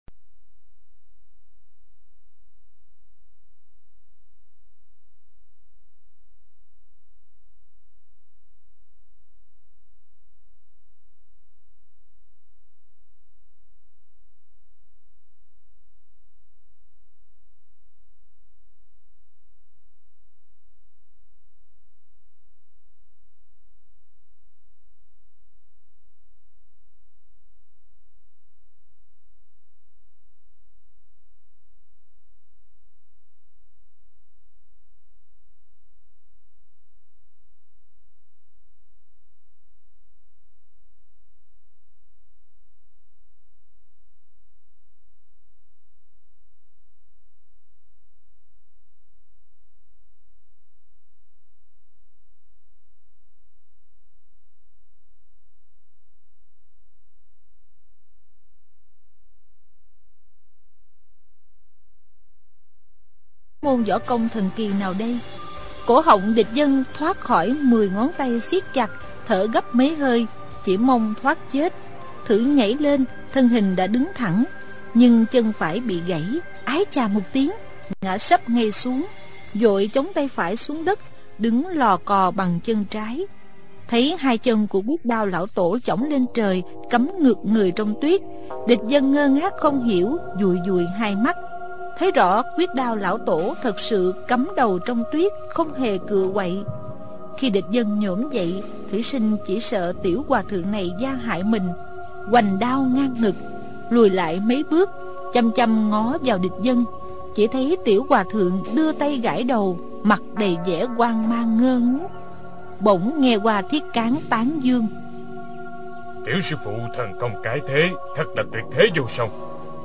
môn võ công thần kỳ nào đây. Cổ họng Địch Dân thoát khỏi mười ngón tay siết chặt, thở gấp mấy hơi, chỉ mong thoát chết. Thử nhảy lên, thân hình đã đứng thẳng, nhưng chân phải bị gãy, ái chà một tiếng, ngã sấp ngay xuống, vội chống tay phải xuống đất, đứng lò cò bằng chân trái. Thấy hai chân của Quyết Đao lão tổ chổng lên trời, cắm ngược người trong tuyết, Địch Dân ngơ ngác không hiểu, dụi dụi hai mắt. Thấy rõ Quyết Đao lão tổ thật sự cắm đầu trong tuyết, không hề cựa quậy. Khi Địch Dân nhổm dậy, Thủy Sinh chỉ sợ tiểu hòa thượng này gian hại mình, hoành đao ngang ngực, lùi lại mấy bước, chăm chăm ngó vào Địch Dân. Chỉ thấy tiểu hòa thượng đưa tay gãi đầu, mặt đầy vẻ hoang mang ngơ ngác. Bỗng nghe qua Thiết Cán tán dương: Tiểu sư phụ thần công cái thế, thật là tuyệt thế vô song.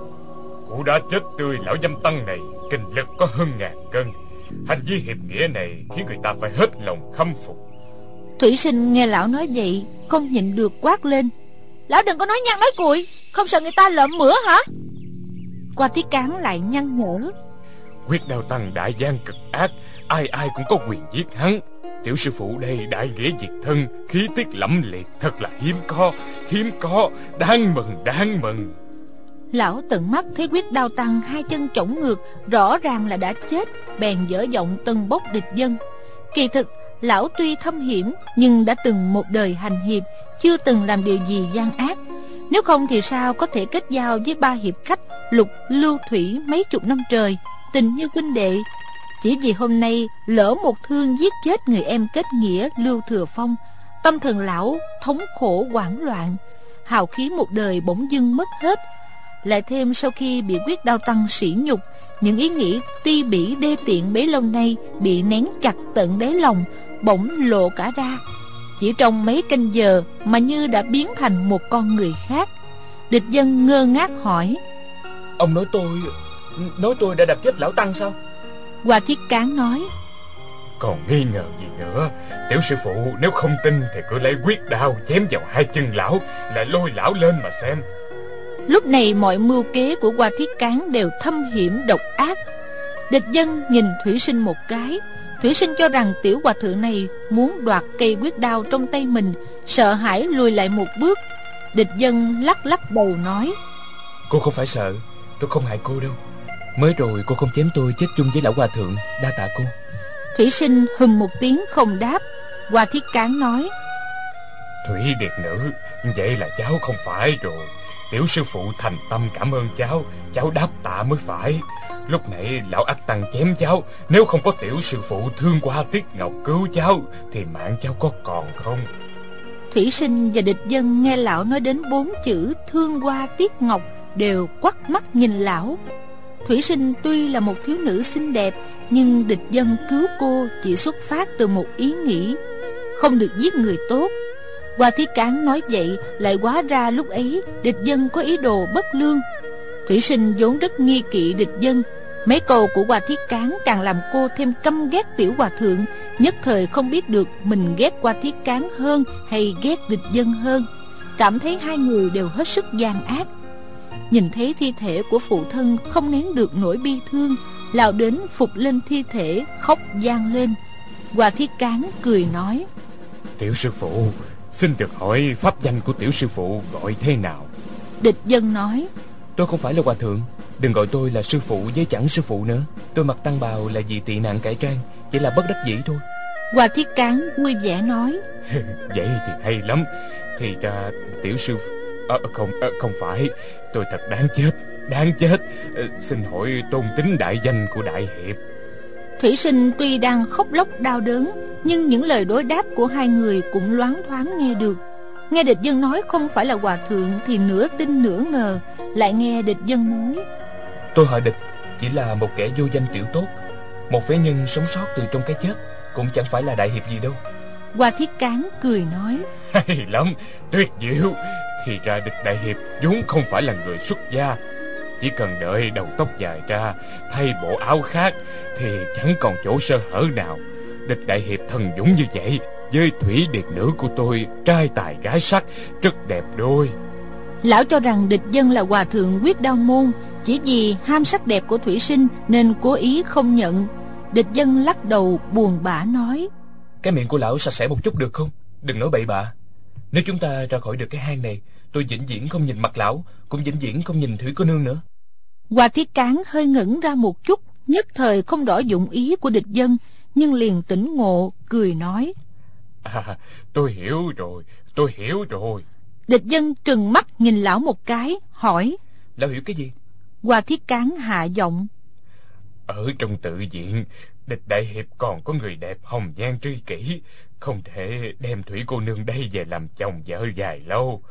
Cụ đã chết tươi lão dâm tăng này, kinh lực có hơn ngàn cân. Hành vi hiệp nghĩa này khiến người ta phải hết lòng khâm phục. Thủy Sinh nghe lão nói vậy, không nhịn được quát lên: Lão đừng có nói nhăng nói cuội, không sợ người ta lợm mửa hả? Qua Thiết Cán lại nhăn nhở: Quyết Đao tăng đại gian cực ác, ai ai cũng có quyền giết hắn. Tiểu sư phụ đây đại nghĩa diệt thân, khí tiết lẫm liệt, thật là hiếm có, hiếm có, đáng mừng, đáng mừng. Lão tận mắt thấy Quyết Đao tăng hai chân chổng ngược, rõ ràng là đã chết, bèn dở giọng tâng bốc Địch Dân. Kỳ thực lão tuy thâm hiểm, nhưng đã từng một đời hành hiệp, chưa từng làm điều gì gian ác. Nếu không thì sao có thể kết giao với ba hiệp khách Lục, Lưu, Thủy mấy chục năm trời, tình như huynh đệ. Chỉ vì hôm nay lỡ một thương giết chết người em kết nghĩa Lưu Thừa Phong, tâm thần lão thống khổ hoảng loạn, hào khí một đời bỗng dưng mất hết. Lại thêm sau khi bị Quyết Đao tăng sỉ nhục, những ý nghĩ ti bỉ đê tiện bấy lâu nay bị nén chặt tận đáy lòng, bỗng lộ cả ra. Chỉ trong mấy canh giờ mà như đã biến thành một con người khác. Địch Dân ngơ ngác hỏi: Ông nói tôi Nói tôi đã đập chết lão tăng sao? Hoa Thiết Cán nói: Còn nghi ngờ gì nữa? Tiểu sư phụ nếu không tin thì cứ lấy quyết đao chém vào hai chân lão, lại lôi lão lên mà xem. Lúc này mọi mưu kế của Hoa Thiết Cán đều thâm hiểm độc ác. Địch Dân nhìn Thủy Sinh một cái. Thủy Sinh cho rằng tiểu hòa thượng này muốn đoạt cây quyết đao trong tay mình, sợ hãi lùi lại một bước. Địch Dân lắc lắc đầu nói: Cô không phải sợ, tôi không hại cô đâu. Mới rồi cô không chém tôi chết chung với lão hòa thượng. Đa tạ cô. Thủy Sinh hừm một tiếng không đáp. Hoa Thiết Cán nói: Thủy Điệt nữ, vậy là cháu không phải rồi. Tiểu sư phụ thành tâm cảm ơn cháu, cháu đáp tạ mới phải. Lúc nãy lão ắt tăng chém cháu, nếu không có tiểu sư phụ Thương Hoa Tiết Ngọc cứu cháu thì mạng cháu có còn không? Thủy Sinh và Địch Dân nghe lão nói đến bốn chữ Thương Hoa Tiết Ngọc đều quắt mắt nhìn lão. Thủy Sinh tuy là một thiếu nữ xinh đẹp, nhưng Địch Dân cứu cô chỉ xuất phát từ một ý nghĩ không được giết người tốt. Hoa Thiết Cán nói vậy, lại hóa ra lúc ấy Địch Dân có ý đồ bất lương. Thủy Sinh vốn rất nghi kỵ Địch Dân, mấy câu của Hoa Thiết Cán càng làm cô thêm căm ghét tiểu hòa thượng, nhất thời không biết được mình ghét Hoa Thiết Cán hơn hay ghét Địch Dân hơn, cảm thấy hai người đều hết sức gian ác. Nhìn thấy thi thể của phụ thân không nén được nỗi bi thương, lao đến phục lên thi thể khóc vang lên. Hoa Thiết Cán cười nói: Tiểu sư phụ, xin được hỏi pháp danh của tiểu sư phụ gọi thế nào? Địch Dân nói: Tôi không phải là hòa thượng, đừng gọi tôi là sư phụ với chẳng sư phụ nữa. Tôi mặc tăng bào là vì tị nạn cải trang, chỉ là bất đắc dĩ thôi. Hoa Thiết Cán vui vẻ nói: Vậy thì hay lắm. Thì ra tiểu sư phụ... À, không à, không phải. Tôi thật đáng chết, đáng chết. à, Xin hỏi tôn tính đại danh của đại hiệp. Thủy Sinh tuy đang khóc lóc đau đớn, nhưng những lời đối đáp của hai người cũng loáng thoáng nghe được. Nghe Địch Dân nói không phải là hòa thượng thì nửa tin nửa ngờ. Lại nghe Địch Dân nói: Tôi họ Địch, chỉ là một kẻ vô danh tiểu tốt, một phế nhân sống sót từ trong cái chết, cũng chẳng phải là đại hiệp gì đâu. Hoa Thiết Cán cười nói: Hay lắm, tuyệt diệu. Thì ra Địch đại hiệp vốn không phải là người xuất gia, chỉ cần đợi đầu tóc dài ra, thay bộ áo khác thì chẳng còn chỗ sơ hở nào. Địch đại hiệp thần dũng như vậy, với Thủy Điệt nữ của tôi trai tài gái sắc, rất đẹp đôi. Lão cho rằng Địch Dân là hòa thượng Quyết Đao Môn, chỉ vì ham sắc đẹp của Thủy Sinh nên cố ý không nhận. Địch Dân lắc đầu buồn bã nói: Cái miệng của lão sạch sẽ một chút được không? Đừng nói bậy bạ. Nếu chúng ta ra khỏi được cái hang này, tôi vĩnh viễn không nhìn mặt lão, cũng vĩnh viễn không nhìn Thủy cô nương nữa. Hoa Thiết Cán hơi ngẩn ra một chút, nhất thời không rõ dụng ý của Địch Dân, nhưng liền tỉnh ngộ, cười nói: À, tôi hiểu rồi, tôi hiểu rồi. Địch Dân trừng mắt nhìn lão một cái, hỏi: Lão hiểu cái gì? Hoa Thiết Cán hạ giọng: Ở trong tự viện, Địch đại hiệp còn có người đẹp hồng nhan tri kỷ, không thể đem Thủy cô nương đây về làm chồng vợ dài lâu.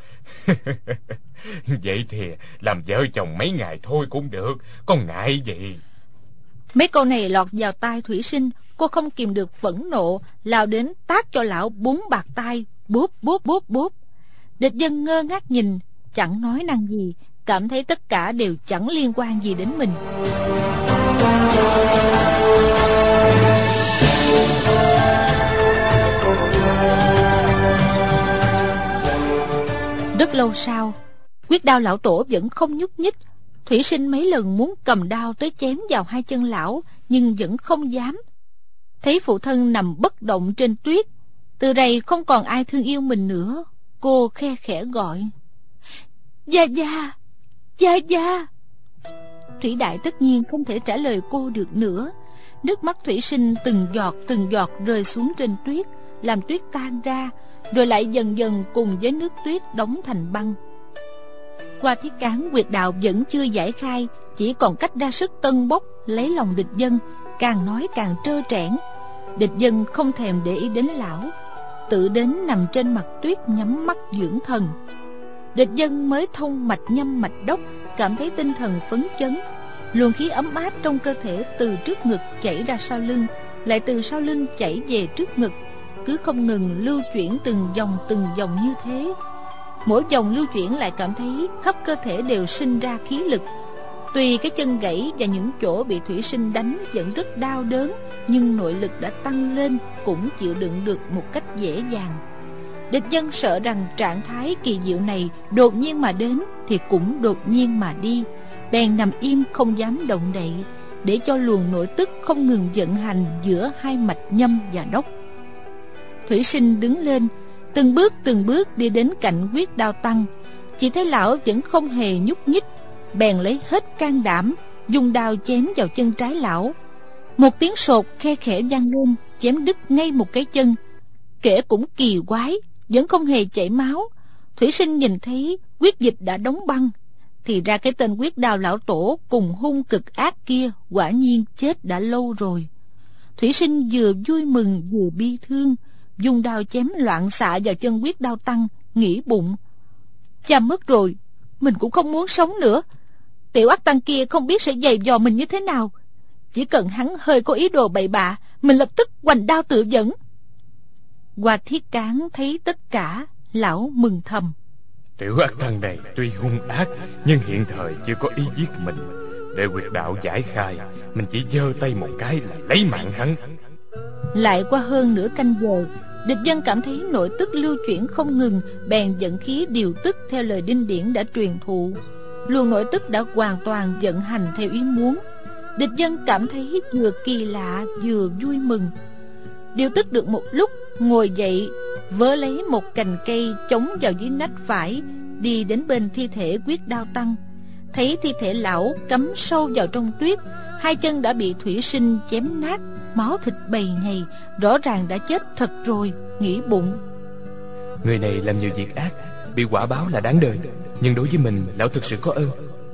Vậy thì làm vợ chồng mấy ngày thôi cũng được, có ngại gì? Mấy câu này lọt vào tai Thủy Sinh, cô không kìm được phẫn nộ, lao đến tát cho lão bốn bạt tai, bốp bốp bốp bốp. Địch Dân ngơ ngác nhìn, chẳng nói năng gì, cảm thấy tất cả đều chẳng liên quan gì đến mình. Rất lâu sau, Quyết Đao lão tổ vẫn không nhúc nhích. Thủy Sinh mấy lần muốn cầm đao tới chém vào hai chân lão, nhưng vẫn không dám. Thấy phụ thân nằm bất động trên tuyết, từ đây không còn ai thương yêu mình nữa, cô khe khẽ gọi: Gia Gia, Gia Gia. Thủy Đại tất nhiên không thể trả lời cô được nữa. Nước mắt Thủy Sinh từng giọt từng giọt rơi xuống trên tuyết, làm tuyết tan ra, rồi lại dần dần cùng với nước tuyết đóng thành băng. Hoa Thiết Cán quyệt đạo vẫn chưa giải khai, chỉ còn cách ra sức tân bốc lấy lòng Địch Dân, càng nói càng trơ trẽn. Địch Dân không thèm để ý đến lão, tự đến nằm trên mặt tuyết nhắm mắt dưỡng thần. Địch Dân mới thông mạch nhâm mạch đốc, cảm thấy tinh thần phấn chấn. Luồng khí ấm áp trong cơ thể từ trước ngực chảy ra sau lưng, lại từ sau lưng chảy về trước ngực, cứ không ngừng lưu chuyển từng dòng từng dòng như thế. Mỗi dòng lưu chuyển lại cảm thấy khắp cơ thể đều sinh ra khí lực. Tuy cái chân gãy và những chỗ bị Thủy Sinh đánh vẫn rất đau đớn, nhưng nội lực đã tăng lên, cũng chịu đựng được một cách dễ dàng. Địch Dân sợ rằng trạng thái kỳ diệu này đột nhiên mà đến thì cũng đột nhiên mà đi, bèn nằm im không dám động đậy, để cho luồng nội tức không ngừng vận hành giữa hai mạch nhâm và đốc. Thủy Sinh đứng lên, từng bước từng bước đi đến cạnh Quyết Đao tăng, chỉ thấy lão vẫn không hề nhúc nhích, bèn lấy hết can đảm, dùng đao chém vào chân trái lão. Một tiếng sột khe khẽ vang lên, chém đứt ngay một cái chân. Kẻ cũng kỳ quái, vẫn không hề chảy máu. Thủy Sinh nhìn thấy huyết dịch đã đóng băng, thì ra cái tên huyết đao lão tổ cùng hung cực ác kia quả nhiên chết đã lâu rồi. Thủy Sinh vừa vui mừng vừa bi thương, dùng đao chém loạn xạ vào chân huyết đao tăng, nghĩ bụng: cha mất rồi, mình cũng không muốn sống nữa. Tiểu ác tăng kia không biết sẽ giày vò mình như thế nào. Chỉ cần hắn hơi có ý đồ bậy bạ, mình lập tức hoành đao tự vẫn. Hoa Thiết Cán thấy tất cả, lão mừng thầm: Tiểu ác tăng này tuy hung ác, nhưng hiện thời chưa có ý giết mình. Để huyệt đạo giải khai, mình chỉ giơ tay một cái là lấy mạng hắn. Lại qua hơn nửa canh giờ, địch dân cảm thấy nội tức lưu chuyển không ngừng, bèn dẫn khí điều tức theo lời đinh điển đã truyền thụ. Luồng nội tức đã hoàn toàn vận hành theo ý muốn. Địch dân cảm thấy vừa kỳ lạ vừa vui mừng. Điều tức được một lúc, ngồi dậy, vớ lấy một cành cây chống vào dưới nách phải, đi đến bên thi thể huyết đao tăng. Thấy thi thể lão cắm sâu vào trong tuyết, hai chân đã bị Thủy Sinh chém nát, máu thịt bầy nhầy, rõ ràng đã chết thật rồi. Nghĩ bụng: Người này làm nhiều việc ác, bị quả báo là đáng đời, nhưng đối với mình lão thực sự có ơn.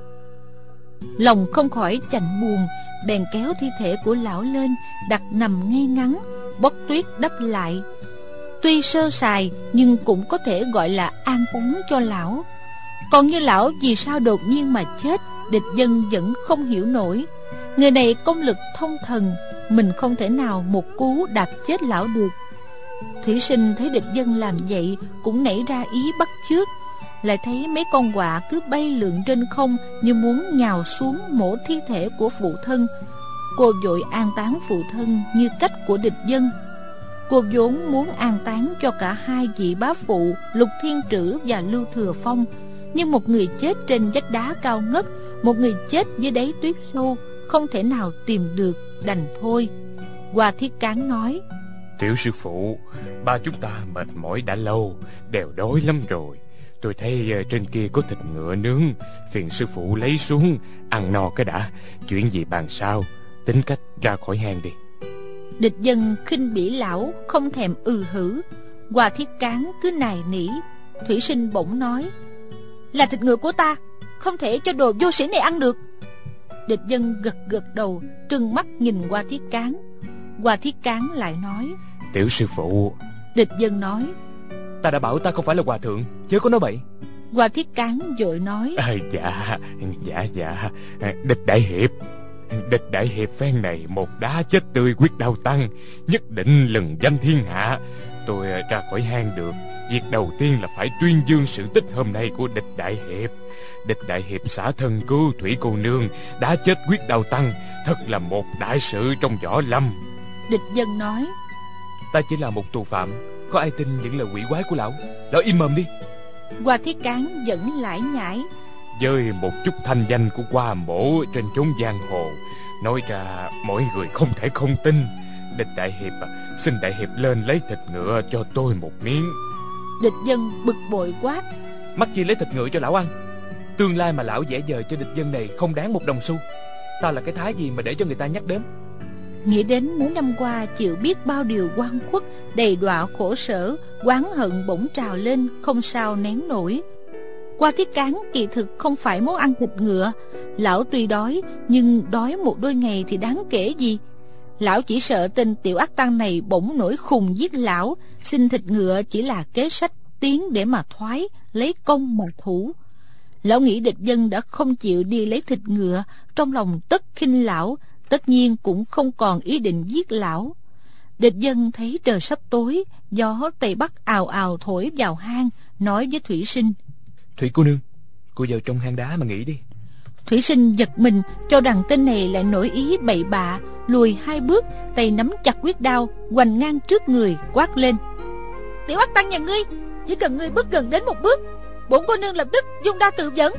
Lòng không khỏi chạnh buồn, bèn kéo thi thể của lão lên, đặt nằm ngay ngắn, bóc tuyết đắp lại. Tuy sơ sài nhưng cũng có thể gọi là an táng cho lão. Còn như lão vì sao đột nhiên mà chết, địch dân vẫn không hiểu nổi. Người này công lực thông thần, mình không thể nào một cú đạp chết lão được. Thủy Sinh thấy địch dân làm vậy cũng nảy ra ý bắt chước. Lại thấy mấy con quạ cứ bay lượn trên không như muốn nhào xuống mổ thi thể của phụ thân. Cô vội an táng phụ thân như cách của địch dân. Cô vốn muốn an táng cho cả hai vị bá phụ Lục Thiên Trữ và Lưu Thừa Phong, nhưng một người chết trên vách đá cao ngất, một người chết dưới đáy tuyết sâu, không thể nào tìm được, đành thôi. Hoa Thiết Cán nói: Tiểu sư phụ, ba chúng ta mệt mỏi đã lâu, đều đói lắm rồi. Tôi thấy trên kia có thịt ngựa nướng, phiền sư phụ lấy xuống, ăn no cái đã, chuyện gì bàn sau, tính cách ra khỏi hang đi. Địch dân khinh bỉ lão, không thèm ừ hử. Hoa Thiết Cán cứ nài nỉ. Thủy Sinh bỗng nói: Là thịt ngựa của ta, không thể cho đồ vô sĩ này ăn được. Địch dân gật gật đầu, trừng mắt nhìn Hoa Thiết Cán. Hoa Thiết Cán lại nói: Tiểu sư phụ. Địch dân nói: Ta đã bảo ta không phải là hòa thượng, chớ có nói bậy. Hoa Thiết Cán vội nói: à, Dạ, dạ, dạ, Địch đại hiệp, Địch đại hiệp phen này một đá chết tươi huyết đao tăng, nhất định lừng danh thiên hạ. Tôi ra khỏi hang được, việc đầu tiên là phải tuyên dương sự tích hôm nay của địch đại hiệp. Địch đại hiệp xả thân cứu thủy cô nương, đã chết huyết đao tăng, thật là một đại sự trong võ lâm. Địch dân nói: Ta chỉ là một tù phạm, có ai tin những lời quỷ quái của lão? Lão im mồm đi. Hoa Thiết Cán vẫn lải nhải: Với một chút thanh danh của Hoa mổ trên chốn giang hồ, nói ra mọi người không thể không tin. Địch đại hiệp à, xin đại hiệp lên lấy thịt ngựa cho tôi một miếng. Địch dân bực bội quát: Mắc chi lấy thịt ngựa cho lão ăn? Tương lai mà lão vẽ vời cho địch dân này không đáng một đồng xu. Ta là cái thái gì mà để cho người ta nhắc đến? Nghĩ đến mấy năm qua chịu biết bao điều oan khuất, đầy đọa khổ sở, oán hận bỗng trào lên, không sao nén nổi. Hoa Thiết Cán kỳ thực không phải muốn ăn thịt ngựa. Lão tuy đói, nhưng đói một đôi ngày thì đáng kể gì. Lão chỉ sợ tên tiểu ác tăng này bỗng nổi khùng giết lão. Xin thịt ngựa chỉ là kế sách tiến để mà thoái, lấy công mà thủ. Lão nghĩ địch dân đã không chịu đi lấy thịt ngựa, trong lòng tất khinh lão, tất nhiên cũng không còn ý định giết lão. Địch dân thấy trời sắp tối, gió tây bắc ào ào thổi vào hang, nói với Thủy Sinh: Thủy cô nương, cô vào trong hang đá mà nghỉ đi. Thủy Sinh giật mình, cho rằng tên này lại nổi ý bậy bạ, lùi hai bước, tay nắm chặt huyết đao, hoành ngang trước người, quát lên: Tiểu ác tăng nhà ngươi, chỉ cần ngươi bước gần đến một bước, bổn cô nương lập tức dung đao tự vẫn.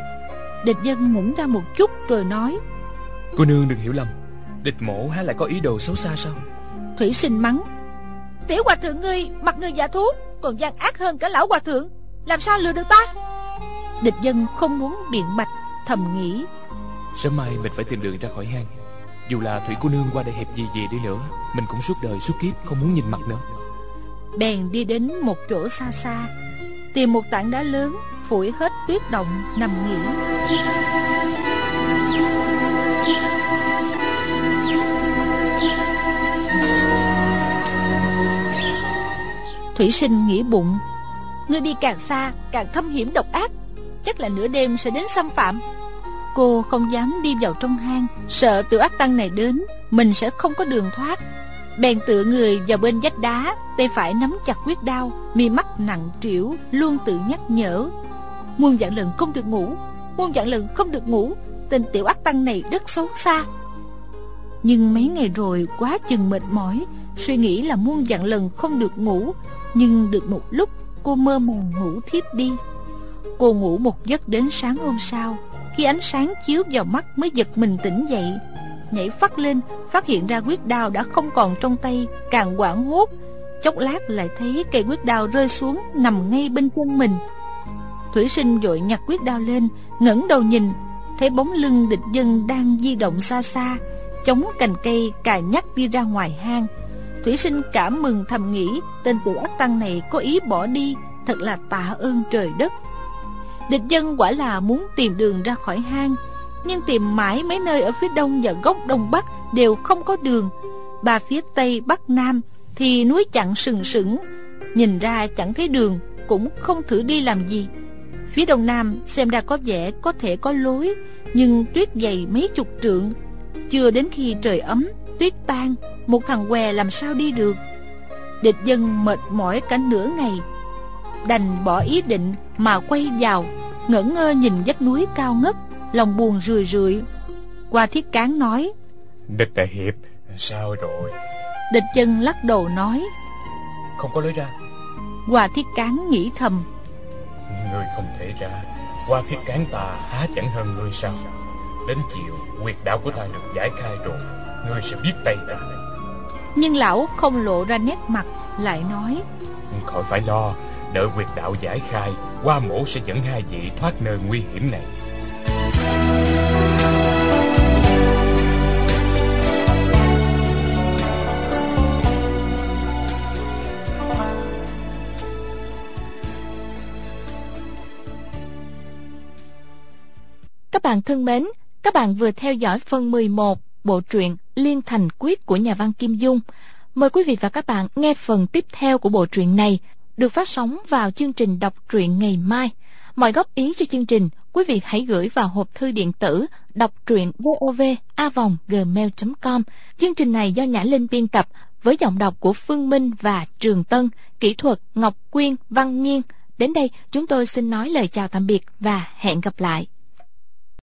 Địch dân ngẩn ra một chút rồi nói: Cô nương đừng hiểu lầm, địch mổ há lại có ý đồ xấu xa sao? Thủy Sinh mắng: Tiểu hòa thượng ngươi mặt người dạ thú, còn gian ác hơn cả lão hòa thượng, làm sao lừa được ta? Địch dân không muốn biện bạch, thầm nghĩ: Sớm mai mình phải tìm đường ra khỏi hang. Dù là Thủy cô nương qua đây hẹp gì gì đi nữa, mình cũng suốt đời suốt kiếp không muốn nhìn mặt nữa. Bèn đi đến một chỗ xa xa, tìm một tảng đá lớn, phủi hết tuyết động, nằm nghỉ. Thủy Sinh nghĩ bụng, ngươi đi càng xa càng thâm hiểm độc ác, chắc là nửa đêm sẽ đến xâm phạm. Cô không dám đi vào trong hang, sợ tiểu ác tăng này đến mình sẽ không có đường thoát. Bèn tựa người vào bên vách đá, tay phải nắm chặt quyết đao, mi mắt nặng trĩu, luôn tự nhắc nhở: muôn vạn lần không được ngủ, muôn vạn lần không được ngủ, tên tiểu ác tăng này rất xấu xa. Nhưng mấy ngày rồi quá chừng mệt mỏi, suy nghĩ là muôn vạn lần không được ngủ. Nhưng được một lúc, cô mơ màng ngủ thiếp đi. Cô ngủ một giấc đến sáng hôm sau, khi ánh sáng chiếu vào mắt mới giật mình tỉnh dậy. Nhảy phắt lên, phát hiện ra quyết đao đã không còn trong tay, càng hoảng hốt. Chốc lát lại thấy cây quyết đao rơi xuống, nằm ngay bên chân mình. Thủy Sinh vội nhặt quyết đao lên, ngẩng đầu nhìn, thấy bóng lưng địch dân đang di động xa xa, chống cành cây cài nhắc đi ra ngoài hang. Thủy Sinh cảm mừng thầm nghĩ, tên tiểu ác tăng này có ý bỏ đi, thật là tạ ơn trời đất. Địch dân quả là muốn tìm đường ra khỏi hang, nhưng tìm mãi mấy nơi ở phía đông và góc đông bắc đều không có đường. Ba phía tây bắc nam thì núi chặn sừng sững, nhìn ra chẳng thấy đường, cũng không thử đi làm gì. Phía đông nam xem ra có vẻ có thể có lối, nhưng tuyết dày mấy chục trượng. Chưa đến khi trời ấm, tuyết tan, một thằng què làm sao đi được. Địch dân mệt mỏi cả nửa ngày, đành bỏ ý định mà quay vào, ngẩn ngơ nhìn vách núi cao ngất, lòng buồn rười rượi. Hoa Thiết Cán nói: Địch đại hiệp, sao rồi? Địch dân lắc đầu nói: Không có lối ra. Hoa Thiết Cán nghĩ thầm: Ngươi không thể ra, Hoa Thiết Cán ta há chẳng hơn ngươi sao? Đến chiều, huyệt đạo của ta được giải khai rồi, ngươi sẽ biết tay ta. Nhưng lão không lộ ra nét mặt, lại nói: Khỏi phải lo, đợi huyệt đạo giải khai, Hoa mổ sẽ dẫn hai vị thoát nơi nguy hiểm này. Các bạn thân mến, các bạn vừa theo dõi phần mười một bộ truyện Liên Thành Quyết của nhà văn Kim Dung. Mời quý vị và các bạn nghe phần tiếp theo của bộ truyện này, được phát sóng vào chương trình đọc truyện ngày mai. Mọi góp ý cho chương trình, quý vị hãy gửi vào hộp thư điện tử đọc truyện vov a vòng gmail chấm com. Chương trình này do Nhã Linh biên tập với giọng đọc của Phương Minh và Trường Tân, kỹ thuật Ngọc Quyên, Văn Nhiên. Đến đây chúng tôi xin nói lời chào tạm biệt và hẹn gặp lại.